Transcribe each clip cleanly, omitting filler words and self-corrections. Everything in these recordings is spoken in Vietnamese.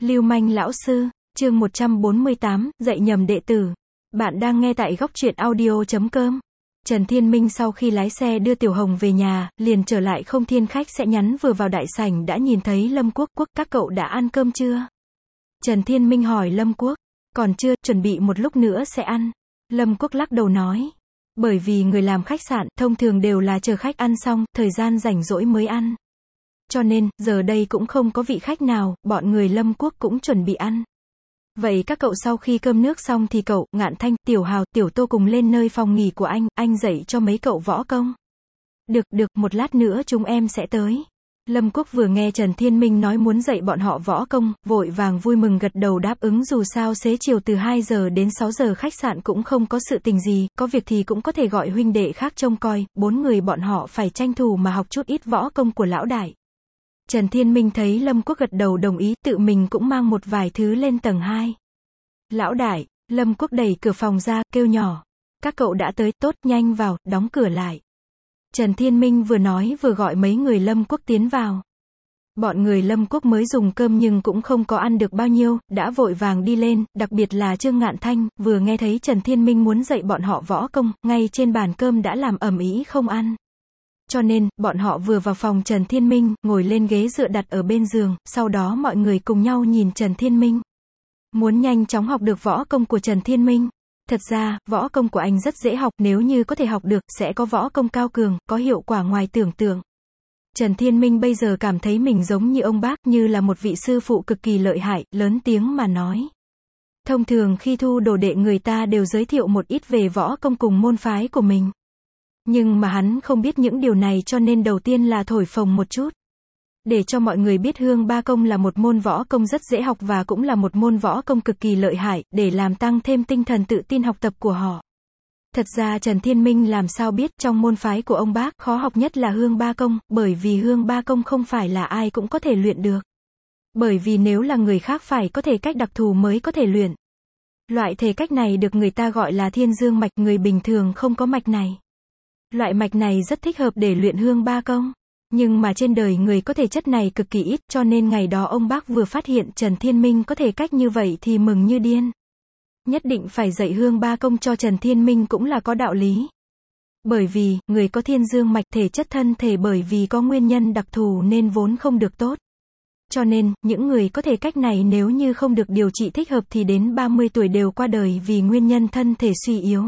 Lưu manh lão sư, chương 148, dạy nhầm đệ tử. Bạn đang nghe tại góc truyện audio.com. Trần Thiên Minh sau khi lái xe đưa Tiểu Hồng về nhà, liền trở lại không thiên khách sẽ nhắn vừa vào đại sảnh đã nhìn thấy Lâm Quốc. Các cậu đã ăn cơm chưa? Trần Thiên Minh hỏi Lâm Quốc. Còn chưa, chuẩn bị một lúc nữa sẽ ăn. Lâm Quốc lắc đầu nói. Bởi vì người làm khách sạn, thông thường đều là chờ khách ăn xong, thời gian rảnh rỗi mới ăn. Cho nên, giờ đây cũng không có vị khách nào, bọn người Lâm Quốc cũng chuẩn bị ăn. Vậy các cậu sau khi cơm nước xong thì cậu, Ngạn Thanh, Tiểu Hào, Tiểu Tô cùng lên nơi phòng nghỉ của anh dạy cho mấy cậu võ công. Được, một lát nữa chúng em sẽ tới. Lâm Quốc vừa nghe Trần Thiên Minh nói muốn dạy bọn họ võ công, vội vàng vui mừng gật đầu đáp ứng, dù sao xế chiều từ 2 giờ đến 6 giờ khách sạn cũng không có sự tình gì, có việc thì cũng có thể gọi huynh đệ khác trông coi, 4 người bọn họ phải tranh thủ mà học chút ít võ công của lão đại. Trần Thiên Minh thấy Lâm Quốc gật đầu đồng ý, tự mình cũng mang một vài thứ lên tầng 2. Lão đại, Lâm Quốc đẩy cửa phòng ra, kêu nhỏ. Các cậu đã tới, tốt, nhanh vào, đóng cửa lại. Trần Thiên Minh vừa nói vừa gọi mấy người Lâm Quốc tiến vào. Bọn người Lâm Quốc mới dùng cơm nhưng cũng không có ăn được bao nhiêu, đã vội vàng đi lên, đặc biệt là Trương Ngạn Thanh, vừa nghe thấy Trần Thiên Minh muốn dạy bọn họ võ công, ngay trên bàn cơm đã làm ầm ĩ không ăn. Cho nên, bọn họ vừa vào phòng Trần Thiên Minh, ngồi lên ghế dựa đặt ở bên giường, sau đó mọi người cùng nhau nhìn Trần Thiên Minh. Muốn nhanh chóng học được võ công của Trần Thiên Minh. Thật ra, võ công của anh rất dễ học, nếu như có thể học được, sẽ có võ công cao cường, có hiệu quả ngoài tưởng tượng. Trần Thiên Minh bây giờ cảm thấy mình giống như ông bác, như là một vị sư phụ cực kỳ lợi hại, lớn tiếng mà nói. Thông thường khi thu đồ đệ người ta đều giới thiệu một ít về võ công cùng môn phái của mình. Nhưng mà hắn không biết những điều này cho nên đầu tiên là thổi phồng một chút. Để cho mọi người biết Hương Ba Công là một môn võ công rất dễ học và cũng là một môn võ công cực kỳ lợi hại, để làm tăng thêm tinh thần tự tin học tập của họ. Thật ra Trần Thiên Minh làm sao biết trong môn phái của ông bác khó học nhất là Hương Ba Công, bởi vì Hương Ba Công không phải là ai cũng có thể luyện được. Bởi vì nếu là người khác phải có thể cách đặc thù mới có thể luyện. Loại thể cách này được người ta gọi là Thiên Dương mạch, người bình thường không có mạch này. Loại mạch này rất thích hợp để luyện Hương Ba Công. Nhưng mà trên đời người có thể chất này cực kỳ ít, cho nên ngày đó ông bác vừa phát hiện Trần Thiên Minh có thể cách như vậy thì mừng như điên. Nhất định phải dạy Hương Ba Công cho Trần Thiên Minh cũng là có đạo lý. Bởi vì, người có Thiên Dương mạch thể chất thân thể bởi vì có nguyên nhân đặc thù nên vốn không được tốt. Cho nên, những người có thể cách này nếu như không được điều trị thích hợp thì đến 30 tuổi đều qua đời vì nguyên nhân thân thể suy yếu.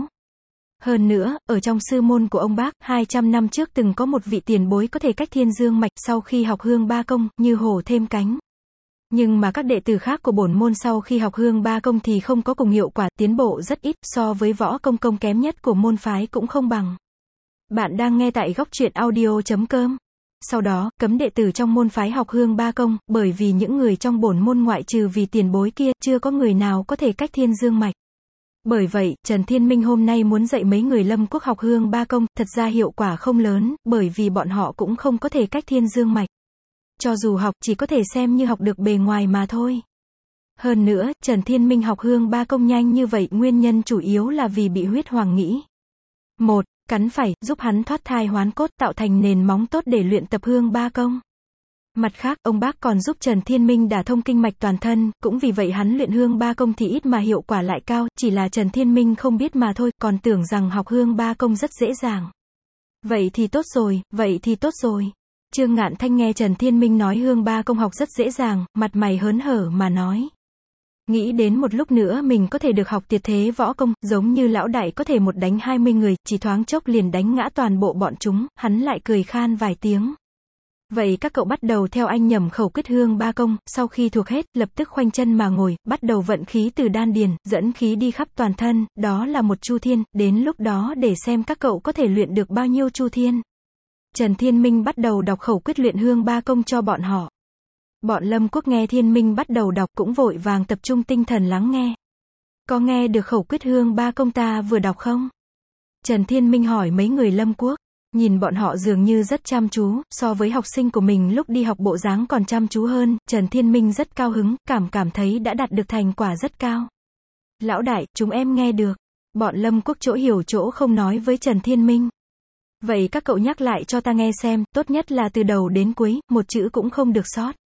Hơn nữa, ở trong sư môn của ông bác, 200 năm trước từng có một vị tiền bối có thể cách Thiên Dương mạch sau khi học Hương Ba Công, như hổ thêm cánh. Nhưng mà các đệ tử khác của bổn môn sau khi học Hương Ba Công thì không có cùng hiệu quả, tiến bộ rất ít, so với võ công công kém nhất của môn phái cũng không bằng. Bạn đang nghe tại góc truyện audio.com. Sau đó, cấm đệ tử trong môn phái học Hương Ba Công, bởi vì những người trong bổn môn ngoại trừ vì tiền bối kia, chưa có người nào có thể cách Thiên Dương mạch. Bởi vậy, Trần Thiên Minh hôm nay muốn dạy mấy người Lâm Quốc học Hương Ba Công, thật ra hiệu quả không lớn, bởi vì bọn họ cũng không có thể cách Thiên Dương mạch. Cho dù học, chỉ có thể xem như học được bề ngoài mà thôi. Hơn nữa, Trần Thiên Minh học Hương Ba Công nhanh như vậy, nguyên nhân chủ yếu là vì bị huyết hoàng nghĩ. 1. Cắn phải, giúp hắn thoát thai hoán cốt, tạo thành nền móng tốt để luyện tập Hương Ba Công. Mặt khác, ông bác còn giúp Trần Thiên Minh đả thông kinh mạch toàn thân, cũng vì vậy hắn luyện Hương Ba Công thì ít mà hiệu quả lại cao, chỉ là Trần Thiên Minh không biết mà thôi, còn tưởng rằng học Hương Ba Công rất dễ dàng. Vậy thì tốt rồi. Trương Ngạn Thanh nghe Trần Thiên Minh nói Hương Ba Công học rất dễ dàng, mặt mày hớn hở mà nói. Nghĩ đến một lúc nữa mình có thể được học tuyệt thế võ công, giống như lão đại có thể một đánh 20 người, chỉ thoáng chốc liền đánh ngã toàn bộ bọn chúng, hắn lại cười khan vài tiếng. Vậy các cậu bắt đầu theo anh nhẩm khẩu quyết Hương Ba Công, sau khi thuộc hết, lập tức khoanh chân mà ngồi, bắt đầu vận khí từ đan điền, dẫn khí đi khắp toàn thân, đó là một chu thiên, đến lúc đó để xem các cậu có thể luyện được bao nhiêu chu thiên. Trần Thiên Minh bắt đầu đọc khẩu quyết luyện Hương Ba Công cho bọn họ. Bọn Lâm Quốc nghe Thiên Minh bắt đầu đọc cũng vội vàng tập trung tinh thần lắng nghe. Có nghe được khẩu quyết Hương Ba Công ta vừa đọc không? Trần Thiên Minh hỏi mấy người Lâm Quốc. Nhìn bọn họ dường như rất chăm chú, so với học sinh của mình lúc đi học bộ dáng còn chăm chú hơn, Trần Thiên Minh rất cao hứng, cảm thấy đã đạt được thành quả rất cao. Lão đại, chúng em nghe được. Bọn Lâm Quốc chỗ hiểu chỗ không nói với Trần Thiên Minh. Vậy các cậu nhắc lại cho ta nghe xem, tốt nhất là từ đầu đến cuối, một chữ cũng không được sót.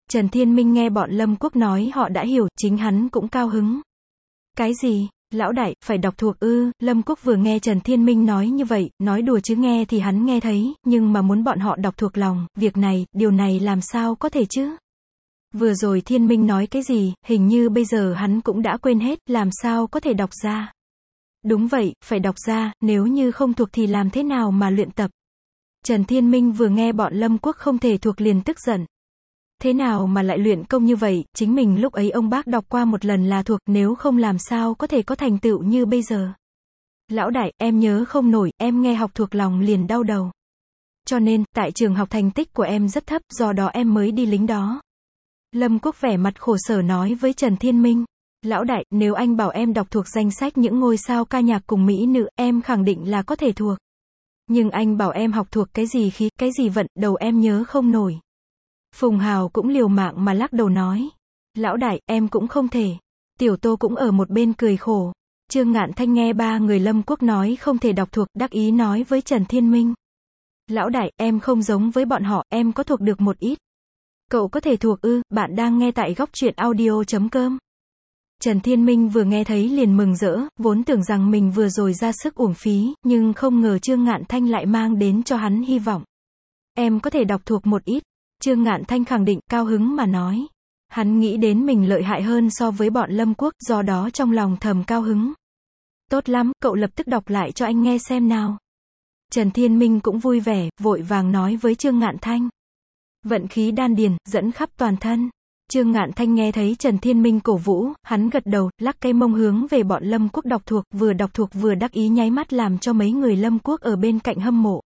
Trần Thiên Minh nghe bọn Lâm Quốc nói họ đã hiểu, chính hắn cũng cao hứng. Cái gì? Lão đại, phải đọc thuộc ư? Lâm Quốc vừa nghe Trần Thiên Minh nói như vậy, nói đùa chứ nghe thì hắn nghe thấy, nhưng mà muốn bọn họ đọc thuộc lòng, việc này, điều này làm sao có thể chứ? Vừa rồi Thiên Minh nói cái gì, hình như bây giờ hắn cũng đã quên hết, làm sao có thể đọc ra? Đúng vậy, phải đọc ra, nếu như không thuộc thì làm thế nào mà luyện tập? Trần Thiên Minh vừa nghe bọn Lâm Quốc không thể thuộc liền tức giận. Thế nào mà lại luyện công như vậy, chính mình lúc ấy ông bác đọc qua một lần là thuộc, nếu không làm sao có thể có thành tựu như bây giờ. Lão đại, em nhớ không nổi, em nghe học thuộc lòng liền đau đầu. Cho nên, tại trường học thành tích của em rất thấp, do đó em mới đi lính đó. Lâm Quốc vẻ mặt khổ sở nói với Trần Thiên Minh. Lão đại, nếu anh bảo em đọc thuộc danh sách những ngôi sao ca nhạc cùng mỹ nữ, em khẳng định là có thể thuộc. Nhưng anh bảo em học thuộc cái gì khí, cái gì vận, đầu em nhớ không nổi. Phùng Hào cũng liều mạng mà lắc đầu nói. Lão đại, em cũng không thể. Tiểu Tô cũng ở một bên cười khổ. Trương Ngạn Thanh nghe ba người Lâm Quốc nói không thể đọc thuộc, đắc ý nói với Trần Thiên Minh. Lão đại, em không giống với bọn họ, em có thuộc được một ít. Cậu có thể thuộc ư? Bạn đang nghe tại góc truyện audio.com. Trần Thiên Minh vừa nghe thấy liền mừng rỡ, vốn tưởng rằng mình vừa rồi ra sức uổng phí, nhưng không ngờ Trương Ngạn Thanh lại mang đến cho hắn hy vọng. Em có thể đọc thuộc một ít. Trương Ngạn Thanh khẳng định, cao hứng mà nói. Hắn nghĩ đến mình lợi hại hơn so với bọn Lâm Quốc, do đó trong lòng thầm cao hứng. Tốt lắm, cậu lập tức đọc lại cho anh nghe xem nào. Trần Thiên Minh cũng vui vẻ, vội vàng nói với Trương Ngạn Thanh. Vận khí đan điền, dẫn khắp toàn thân. Trương Ngạn Thanh nghe thấy Trần Thiên Minh cổ vũ, hắn gật đầu, lắc cây mông hướng về bọn Lâm Quốc đọc thuộc vừa đắc ý nháy mắt làm cho mấy người Lâm Quốc ở bên cạnh hâm mộ.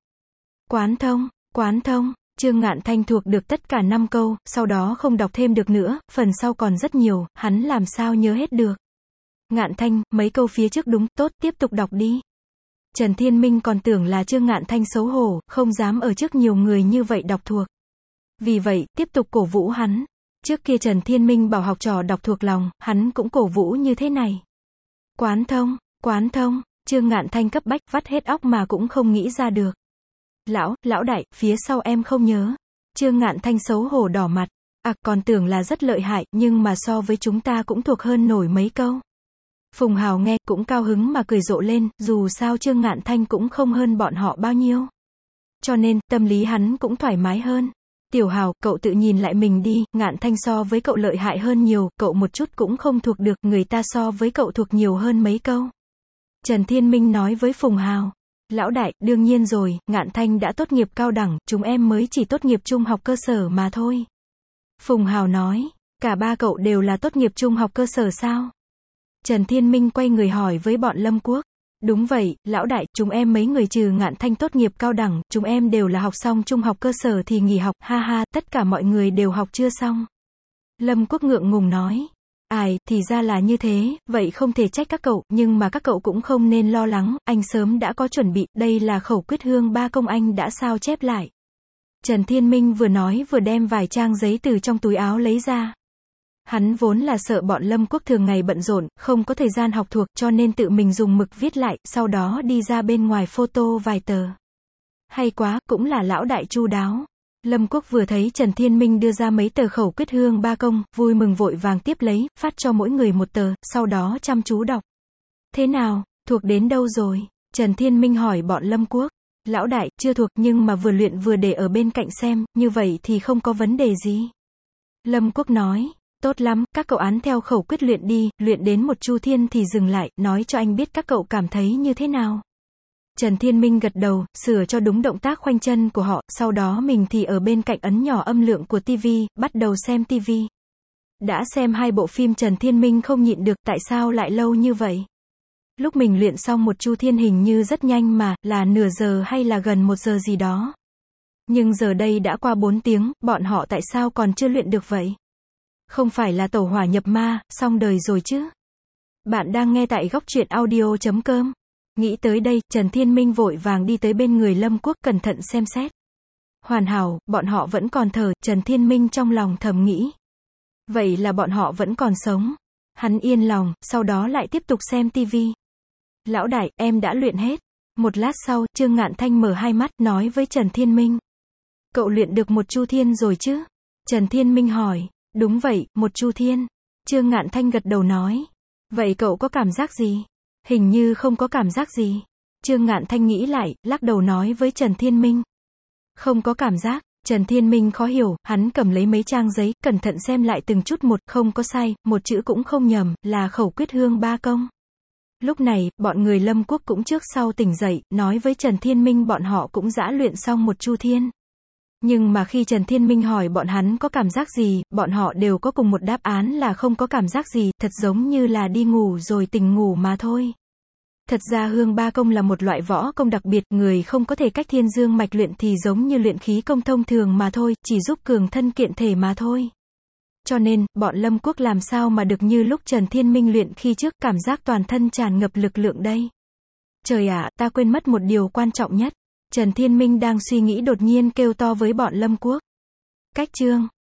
Quán thông. Trương Ngạn Thanh thuộc được tất cả 5 câu, sau đó không đọc thêm được nữa, phần sau còn rất nhiều, hắn làm sao nhớ hết được. Ngạn Thanh, mấy câu phía trước đúng, tốt, tiếp tục đọc đi. Trần Thiên Minh còn tưởng là Trương Ngạn Thanh xấu hổ, không dám ở trước nhiều người như vậy đọc thuộc. Vì vậy, tiếp tục cổ vũ hắn. Trước kia Trần Thiên Minh bảo học trò đọc thuộc lòng, hắn cũng cổ vũ như thế này. Quán thông, Trương Ngạn Thanh cấp bách vắt hết óc mà cũng không nghĩ ra được. Lão đại, phía sau em không nhớ. Trương Ngạn Thanh xấu hổ đỏ mặt. Còn tưởng là rất lợi hại, nhưng mà so với chúng ta cũng thuộc hơn nổi mấy câu. Phùng Hào nghe, cũng cao hứng mà cười rộ lên, dù sao Trương Ngạn Thanh cũng không hơn bọn họ bao nhiêu. Cho nên, tâm lý hắn cũng thoải mái hơn. Tiểu Hào, cậu tự nhìn lại mình đi, Ngạn Thanh so với cậu lợi hại hơn nhiều, cậu một chút cũng không thuộc được, người ta so với cậu thuộc nhiều hơn mấy câu. Trần Thiên Minh nói với Phùng Hào. Lão đại, đương nhiên rồi, Ngạn Thanh đã tốt nghiệp cao đẳng, chúng em mới chỉ tốt nghiệp trung học cơ sở mà thôi. Phùng Hào nói, cả ba cậu đều là tốt nghiệp trung học cơ sở sao? Trần Thiên Minh quay người hỏi với bọn Lâm Quốc. Đúng vậy, lão đại, chúng em mấy người trừ Ngạn Thanh tốt nghiệp cao đẳng, chúng em đều là học xong trung học cơ sở thì nghỉ học, ha ha, tất cả mọi người đều học chưa xong. Lâm Quốc ngượng ngùng nói. Thì ra là như thế, vậy không thể trách các cậu, nhưng mà các cậu cũng không nên lo lắng, anh sớm đã có chuẩn bị, đây là khẩu quyết hương ba công anh đã sao chép lại. Trần Thiên Minh vừa nói vừa đem vài trang giấy từ trong túi áo lấy ra. Hắn vốn là sợ bọn Lâm Quốc thường ngày bận rộn, không có thời gian học thuộc, cho nên tự mình dùng mực viết lại, sau đó đi ra bên ngoài photo vài tờ. Hay quá, cũng là lão đại chu đáo. Lâm Quốc vừa thấy Trần Thiên Minh đưa ra mấy tờ khẩu quyết hương ba công, vui mừng vội vàng tiếp lấy, phát cho mỗi người một tờ, sau đó chăm chú đọc. Thế nào, thuộc đến đâu rồi? Trần Thiên Minh hỏi bọn Lâm Quốc. Lão đại, chưa thuộc, nhưng mà vừa luyện vừa để ở bên cạnh xem, như vậy thì không có vấn đề gì. Lâm Quốc nói. Tốt lắm, các cậu án theo khẩu quyết luyện đi, luyện đến một chu thiên thì dừng lại, nói cho anh biết các cậu cảm thấy như thế nào. Trần Thiên Minh gật đầu, sửa cho đúng động tác khoanh chân của họ, sau đó mình thì ở bên cạnh ấn nhỏ âm lượng của TV, bắt đầu xem TV. Đã xem 2 bộ phim Trần Thiên Minh không nhịn được, tại sao lại lâu như vậy? Lúc mình luyện xong một chu thiên hình như rất nhanh mà, là nửa giờ hay là gần 1 giờ gì đó. Nhưng giờ đây đã qua 4 tiếng, bọn họ tại sao còn chưa luyện được vậy? Không phải là tẩu hỏa nhập ma, xong đời rồi chứ? Bạn đang nghe tại góc truyện audio.com. Nghĩ tới đây, Trần Thiên Minh vội vàng đi tới bên người Lâm Quốc cẩn thận xem xét. Hoàn hảo, bọn họ vẫn còn thở, Trần Thiên Minh trong lòng thầm nghĩ. Vậy là bọn họ vẫn còn sống. Hắn yên lòng, sau đó lại tiếp tục xem TV. Lão đại, em đã luyện hết. Một lát sau, Trương Ngạn Thanh mở hai mắt, nói với Trần Thiên Minh. Cậu luyện được một chu thiên rồi chứ? Trần Thiên Minh hỏi. Đúng vậy, một chu thiên. Trương Ngạn Thanh gật đầu nói. Vậy cậu có cảm giác gì? Hình như không có cảm giác gì. Trương Ngạn Thanh nghĩ lại, lắc đầu nói với Trần Thiên Minh. Không có cảm giác. Trần Thiên Minh khó hiểu, hắn cầm lấy mấy trang giấy, cẩn thận xem lại từng chút một, không có sai, một chữ cũng không nhầm, là khẩu quyết hương ba công. Lúc này, bọn người Lâm Quốc cũng trước sau tỉnh dậy, nói với Trần Thiên Minh bọn họ cũng đã luyện xong một chu thiên. Nhưng mà khi Trần Thiên Minh hỏi bọn hắn có cảm giác gì, bọn họ đều có cùng một đáp án là không có cảm giác gì, thật giống như là đi ngủ rồi tỉnh ngủ mà thôi. Thật ra hương ba công là một loại võ công đặc biệt, người không có thể cách thiên dương mạch luyện thì giống như luyện khí công thông thường mà thôi, chỉ giúp cường thân kiện thể mà thôi. Cho nên, bọn Lâm Quốc làm sao mà được như lúc Trần Thiên Minh luyện khi trước, cảm giác toàn thân tràn ngập lực lượng đây. Trời ạ, ta quên mất một điều quan trọng nhất. Trần Thiên Minh đang suy nghĩ đột nhiên kêu to với bọn Lâm Quốc. Cách chương